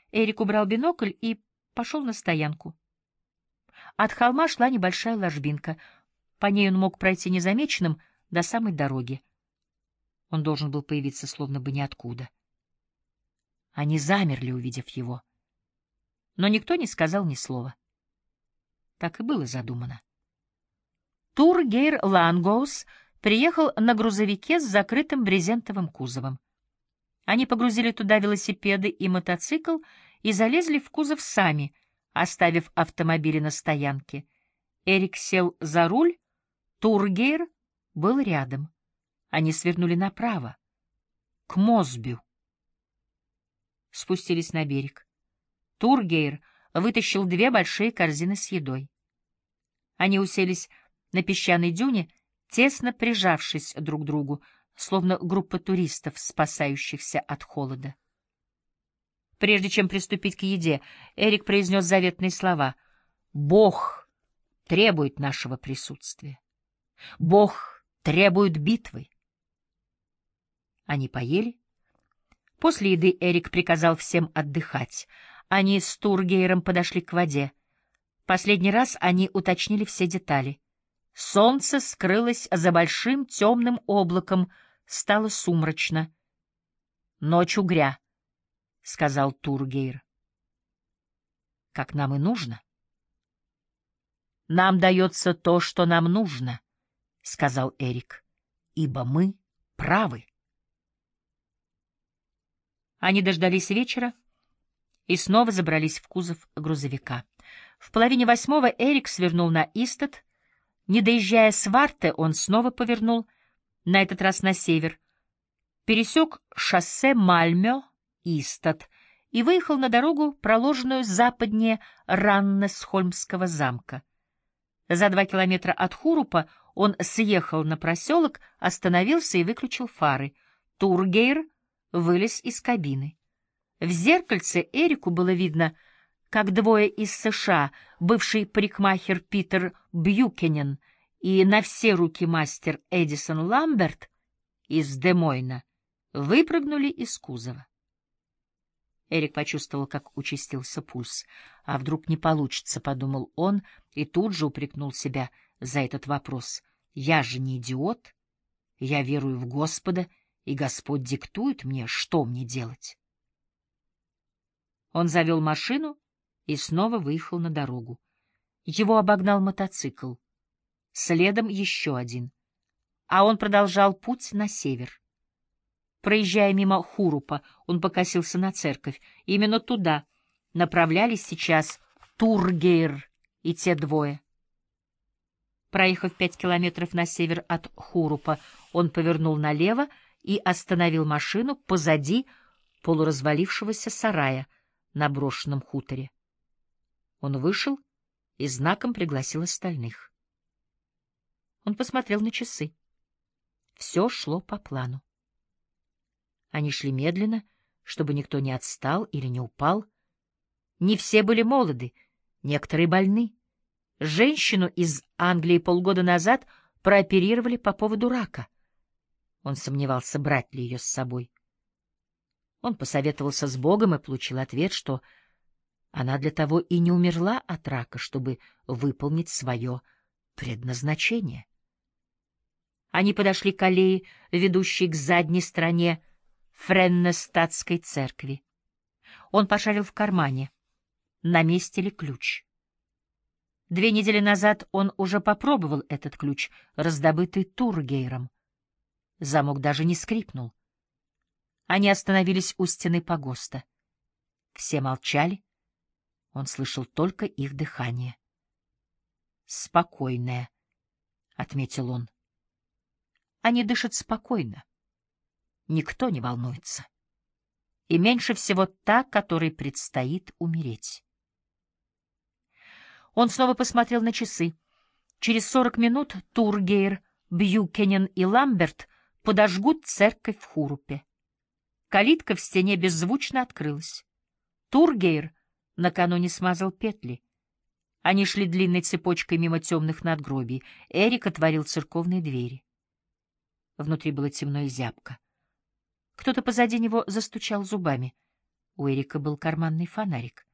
Эрик убрал бинокль и пошел на стоянку. От холма шла небольшая ложбинка. По ней он мог пройти незамеченным до самой дороги. Он должен был появиться словно бы ниоткуда. Они замерли, увидев его. Но никто не сказал ни слова. Так и было задумано. Тургейр Лангоус приехал на грузовике с закрытым брезентовым кузовом. Они погрузили туда велосипеды и мотоцикл и залезли в кузов сами, оставив автомобили на стоянке. Эрик сел за руль, Тургейр был рядом. Они свернули направо, к Мосбю. Спустились на берег. Тургейр вытащил 2 большие корзины с едой. Они уселись на песчаной дюне, тесно прижавшись друг к другу, словно группа туристов, спасающихся от холода. Прежде чем приступить к еде, Эрик произнес заветные слова. «Бог требует нашего присутствия. Бог требует битвы». Они поели. После еды Эрик приказал всем отдыхать. Они с Тургейром подошли к воде. Последний раз они уточнили все детали. Солнце скрылось за большим темным облаком, стало сумрачно. «Ночь угря», — сказал Тургейр. «Как нам и нужно». «Нам дается то, что нам нужно», — сказал Эрик, — «ибо мы правы». Они дождались вечера и снова забрались в кузов грузовика. В 7:30 Эрик свернул на Истед. Не доезжая Сварте, он снова повернул, на этот раз на север, пересек шоссе Мальмё-Истед и выехал на дорогу, проложенную западнее Раннесхольмского замка. За 2 километра от Хурупа он съехал на проселок, остановился и выключил фары. Тургейр вылез из кабины. В зеркальце Эрику было видно, как 2 из США, бывший парикмахер Питер Бьюкенен и на все руки мастер Эдисон Ламберт из Де-Мойна, выпрыгнули из кузова. Эрик почувствовал, как участился пульс. «А вдруг не получится?» — подумал он, и тут же упрекнул себя за этот вопрос. «Я же не идиот. Я верую в Господа, и Господь диктует мне, что мне делать». Он завел машину и снова выехал на дорогу. Его обогнал мотоцикл. Следом еще один. А он продолжал путь на север. Проезжая мимо Хурупа, он покосился на церковь. Именно туда направлялись сейчас Тургейр и те 2. Проехав 5 километров на север от Хурупа, он повернул налево и остановил машину позади полуразвалившегося сарая на брошенном хуторе. Он вышел и знаком пригласил остальных. Он посмотрел на часы. Все шло по плану. Они шли медленно, чтобы никто не отстал или не упал. Не все были молоды, некоторые больны. Женщину из Англии полгода назад прооперировали по поводу рака. Он сомневался, брать ли ее с собой. Он посоветовался с Богом и получил ответ, что она для того и не умерла от рака, чтобы выполнить свое предназначение. Они подошли к аллее, ведущей к задней стороне Френнестадтской церкви. Он пошарил в кармане, на месте ли ключ. 2 недели назад он уже попробовал этот ключ, раздобытый Тургейром. Замок даже не скрипнул. Они остановились у стены погоста. Все молчали. Он слышал только их дыхание. «Спокойное», — отметил он. Они дышат спокойно. Никто не волнуется. И меньше всего та, которой предстоит умереть. Он снова посмотрел на часы. Через 40 минут Тургейр, Бьюкенен и Ламберт подожгут церковь в Хурупе. Калитка в стене беззвучно открылась. Тургейр накануне смазал петли. Они шли длинной цепочкой мимо темных надгробий. Эрик отворил церковные двери. Внутри было темно и зябко. Кто-то позади него застучал зубами. У Эрика был карманный фонарик.